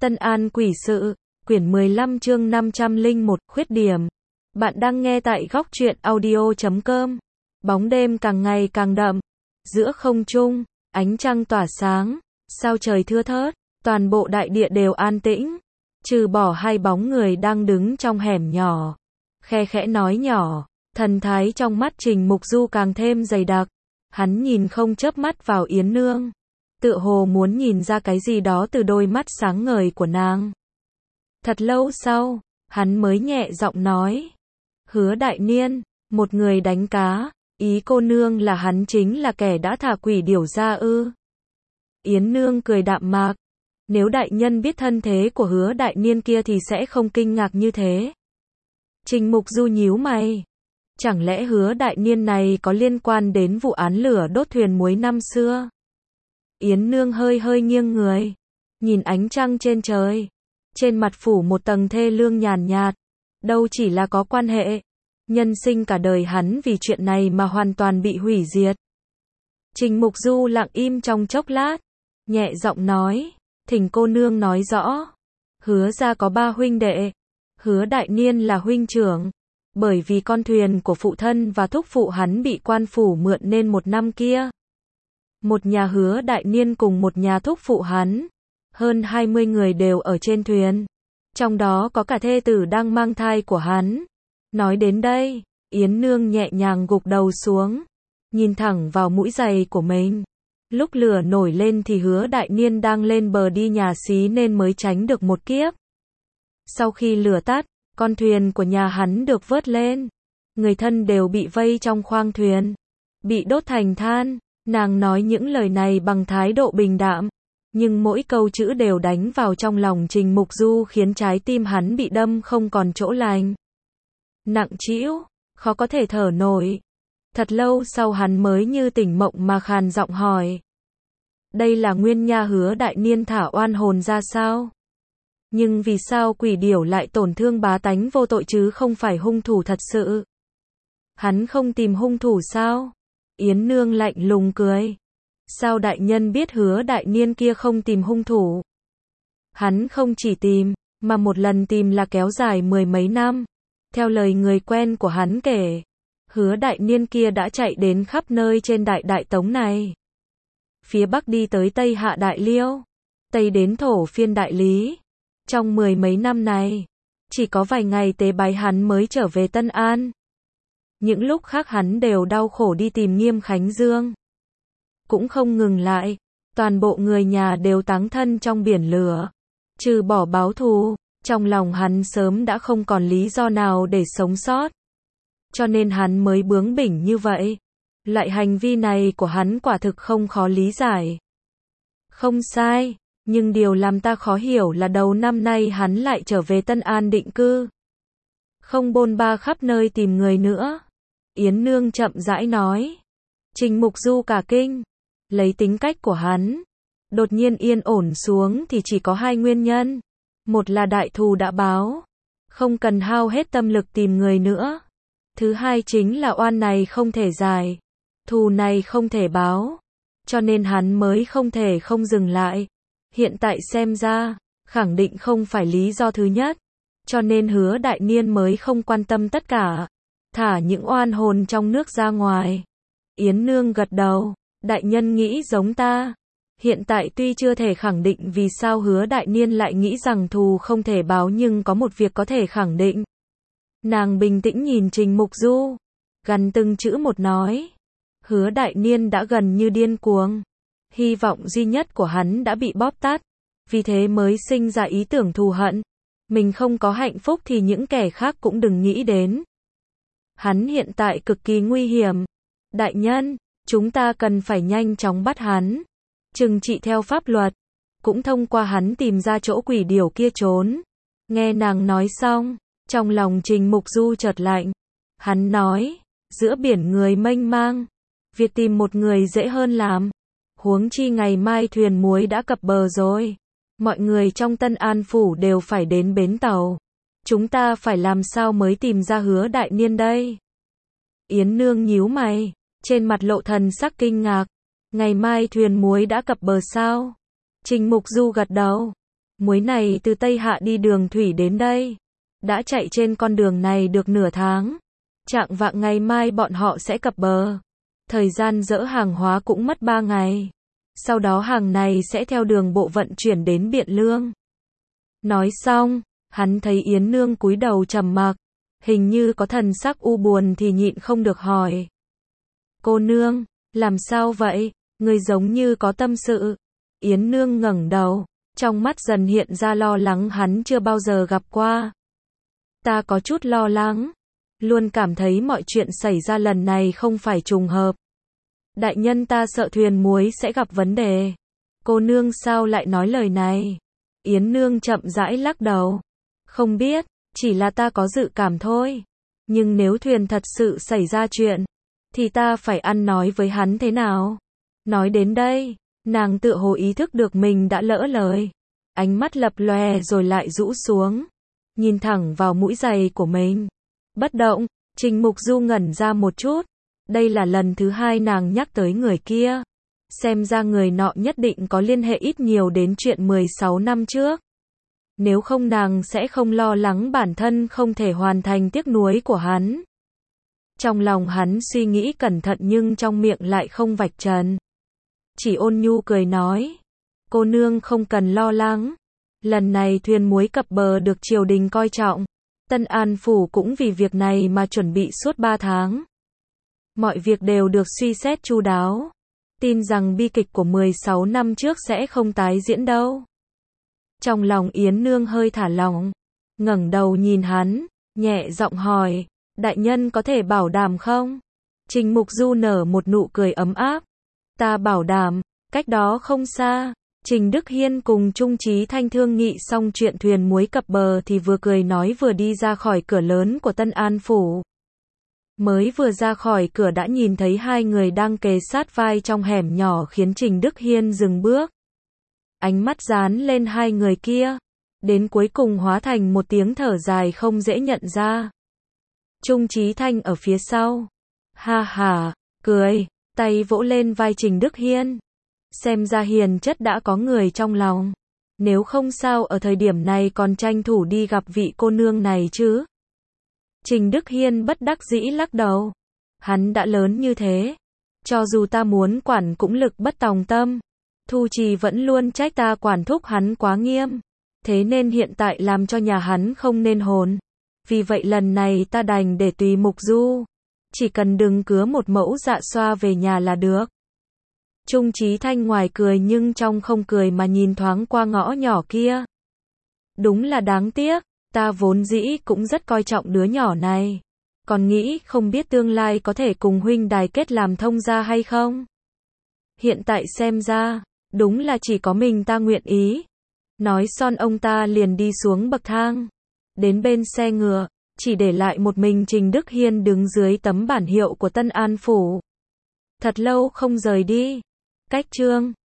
Tân An Quỷ Sự, quyển 15 chương 501, khuyết điểm. Bạn đang nghe tại góc truyện audio.com. Bóng đêm càng ngày càng đậm. Giữa không trung, ánh trăng tỏa sáng, sao trời thưa thớt, toàn bộ đại địa đều an tĩnh. Trừ bỏ hai bóng người đang đứng trong hẻm nhỏ. Khe khẽ nói nhỏ, thần thái trong mắt Trình Mục Du càng thêm dày đặc. Hắn nhìn không chớp mắt vào Yến Nương. Tựa hồ muốn nhìn ra cái gì đó từ đôi mắt sáng ngời của nàng. Thật lâu sau, hắn mới nhẹ giọng nói. Hứa Đại Niên, một người đánh cá, ý cô nương là hắn chính là kẻ đã thả quỷ điểu ra ư? Yến Nương cười đạm mạc. Nếu đại nhân biết thân thế của Hứa Đại Niên kia thì sẽ không kinh ngạc như thế. Trình Mục Du nhíu mày. Chẳng lẽ Hứa Đại Niên này có liên quan đến vụ án lửa đốt thuyền muối năm xưa? Yến Nương hơi hơi nghiêng người, nhìn ánh trăng trên trời, trên mặt phủ một tầng thê lương nhàn nhạt, đâu chỉ là có quan hệ, nhân sinh cả đời hắn vì chuyện này mà hoàn toàn bị hủy diệt. Trình Mục Du lặng im trong chốc lát, nhẹ giọng nói, thỉnh cô nương nói rõ. Hứa gia có 3 huynh đệ, Hứa Đại Niên là huynh trưởng, bởi vì con thuyền của phụ thân và thúc phụ hắn bị quan phủ mượn nên một năm kia. Một nhà Hứa Đại Niên cùng một nhà thúc phụ hắn, hơn 20 người đều ở trên thuyền, trong đó có cả thê tử đang mang thai của hắn. Nói đến đây, Yến Nương nhẹ nhàng gục đầu xuống, nhìn thẳng vào mũi giày của mình. Lúc lửa nổi lên thì Hứa Đại Niên đang lên bờ đi nhà xí nên mới tránh được một kiếp. Sau khi lửa tắt, con thuyền của nhà hắn được vớt lên, người thân đều bị vây trong khoang thuyền, bị đốt thành than. Nàng nói những lời này bằng thái độ bình đạm, nhưng mỗi câu chữ đều đánh vào trong lòng Trình Mục Du khiến trái tim hắn bị đâm không còn chỗ lành. Nặng trĩu, khó có thể thở nổi. Thật lâu sau hắn mới như tỉnh mộng mà khàn giọng hỏi. Đây là nguyên nha Hứa Đại Niên thả oan hồn ra sao? Nhưng vì sao quỷ điểu lại tổn thương bá tánh vô tội chứ không phải hung thủ thật sự? Hắn không tìm hung thủ sao? Yến Nương lạnh lùng cười. Sao đại nhân biết Hứa Đại Niên kia không tìm hung thủ? Hắn không chỉ tìm, mà một lần tìm là kéo dài 10 mấy năm. Theo lời người quen của hắn kể, Hứa Đại Niên kia đã chạy đến khắp nơi trên Đại Tống này. Phía Bắc đi tới Tây hạ Đại Liêu, Tây đến Thổ Phiên Đại Lý. Trong 10 mấy năm này, chỉ có vài ngày tế bái hắn mới trở về Tân An. Những lúc khác hắn đều đau khổ đi tìm Nghiêm Khánh Dương. Cũng không ngừng lại, toàn bộ người nhà đều táng thân trong biển lửa. Trừ bỏ báo thù, trong lòng hắn sớm đã không còn lý do nào để sống sót. Cho nên hắn mới bướng bỉnh như vậy. Loại hành vi này của hắn quả thực không khó lý giải. Không sai, nhưng điều làm ta khó hiểu là đầu năm nay hắn lại trở về Tân An định cư. Không bôn ba khắp nơi tìm người nữa. Yến Nương chậm rãi nói. Trình Mục Du cả kinh. Lấy tính cách của hắn, đột nhiên yên ổn xuống thì chỉ có 2 nguyên nhân. Một là đại thù đã báo, không cần hao hết tâm lực tìm người nữa. Thứ hai chính là oan này không thể giải, thù này không thể báo. Cho nên hắn mới không thể không dừng lại. Hiện tại xem ra, khẳng định không phải lý do thứ nhất. Cho nên Hứa Đại Niên mới không quan tâm tất cả, thả những oan hồn trong nước ra ngoài. Yến Nương gật đầu. Đại nhân nghĩ giống ta. Hiện tại tuy chưa thể khẳng định vì sao Hứa Đại Niên lại nghĩ rằng thù không thể báo, nhưng có một việc có thể khẳng định. Nàng bình tĩnh nhìn Trình Mục Du, gần từng chữ một nói. Hứa Đại Niên đã gần như điên cuồng. Hy vọng duy nhất của hắn đã bị bóp tắt. Vì thế mới sinh ra ý tưởng thù hận. Mình không có hạnh phúc thì những kẻ khác cũng đừng nghĩ đến. Hắn hiện tại cực kỳ nguy hiểm. Đại nhân, chúng ta cần phải nhanh chóng bắt hắn, trừng trị theo pháp luật, cũng thông qua hắn tìm ra chỗ quỷ điểu kia trốn. Nghe nàng nói xong, trong lòng Trình Mục Du chợt lạnh. Hắn nói, giữa biển người mênh mang, việc tìm một người dễ hơn làm. Huống chi ngày mai thuyền muối đã cập bờ rồi. Mọi người trong Tân An Phủ đều phải đến bến tàu. Chúng ta phải làm sao mới tìm ra Hứa Đại Niên đây? Yến Nương nhíu mày, trên mặt lộ thần sắc kinh ngạc. Ngày mai thuyền muối đã cập bờ sao? Trình Mục Du gật đầu. Muối này từ Tây Hạ đi đường thủy đến đây. Đã chạy trên con đường này được nửa tháng. Chạng vạng ngày mai bọn họ sẽ cập bờ. Thời gian dỡ hàng hóa cũng mất 3 ngày. Sau đó hàng này sẽ theo đường bộ vận chuyển đến Biện Lương. Nói xong, hắn thấy Yến Nương cúi đầu trầm mặc, hình như có thần sắc u buồn thì nhịn không được hỏi. Cô nương, làm sao vậy? Người giống như có tâm sự. Yến Nương ngẩng đầu, trong mắt dần hiện ra lo lắng hắn chưa bao giờ gặp qua. Ta có chút lo lắng, luôn cảm thấy mọi chuyện xảy ra lần này không phải trùng hợp. Đại nhân ta sợ thuyền muối sẽ gặp vấn đề. Cô nương sao lại nói lời này? Yến Nương chậm rãi lắc đầu. Không biết, chỉ là ta có dự cảm thôi. Nhưng nếu thuyền thật sự xảy ra chuyện, thì ta phải ăn nói với hắn thế nào? Nói đến đây, nàng tựa hồ ý thức được mình đã lỡ lời. Ánh mắt lập lòe rồi lại rũ xuống, nhìn thẳng vào mũi giày của mình. Bất động, Trình Mục Du ngẩn ra một chút. Đây là lần thứ 2 nàng nhắc tới người kia. Xem ra người nọ nhất định có liên hệ ít nhiều đến chuyện 16 năm trước. Nếu không nàng sẽ không lo lắng bản thân không thể hoàn thành tiếc nuối của hắn. Trong lòng hắn suy nghĩ cẩn thận nhưng trong miệng lại không vạch trần. Chỉ ôn nhu cười nói. Cô nương không cần lo lắng. Lần này thuyền muối cập bờ được triều đình coi trọng. Tân An Phủ cũng vì việc này mà chuẩn bị suốt 3 tháng. Mọi việc đều được suy xét chu đáo. Tin rằng bi kịch của 16 năm trước sẽ không tái diễn đâu. Trong lòng Yến Nương hơi thả lỏng, ngẩng đầu nhìn hắn, nhẹ giọng hỏi, đại nhân có thể bảo đảm không? Trình Mục Du nở một nụ cười ấm áp. Ta bảo đảm, cách đó không xa. Trình Đức Hiên cùng Trung Chí Thanh thương nghị xong chuyện thuyền muối cập bờ thì vừa cười nói vừa đi ra khỏi cửa lớn của Tân An Phủ. Mới vừa ra khỏi cửa đã nhìn thấy hai người đang kề sát vai trong hẻm nhỏ khiến Trình Đức Hiên dừng bước. Ánh mắt dán lên hai người kia, đến cuối cùng hóa thành một tiếng thở dài không dễ nhận ra. Trung Chí Thanh ở phía sau. Ha ha, cười, tay vỗ lên vai Trình Đức Hiên. Xem ra hiền chất đã có người trong lòng. Nếu không sao ở thời điểm này còn tranh thủ đi gặp vị cô nương này chứ. Trình Đức Hiên bất đắc dĩ lắc đầu. Hắn đã lớn như thế. Cho dù ta muốn quản cũng lực bất tòng tâm. Thu Trì vẫn luôn trách ta quản thúc hắn quá nghiêm. Thế nên hiện tại làm cho nhà hắn không nên hồn. Vì vậy lần này ta đành để tùy Mục Du. Chỉ cần đừng cứa một mẫu dạ xoa về nhà là được. Trung Chí Thanh ngoài cười nhưng trong không cười mà nhìn thoáng qua ngõ nhỏ kia. Đúng là đáng tiếc, ta vốn dĩ cũng rất coi trọng đứa nhỏ này. Còn nghĩ không biết tương lai có thể cùng huynh đài kết làm thông gia hay không. Hiện tại xem ra, đúng là chỉ có mình ta nguyện ý. Nói xong ông ta liền đi xuống bậc thang. Đến bên xe ngựa, chỉ để lại một mình Trình Đức Hiên đứng dưới tấm bản hiệu của Tân An Phủ. Thật lâu không rời đi. Cách chương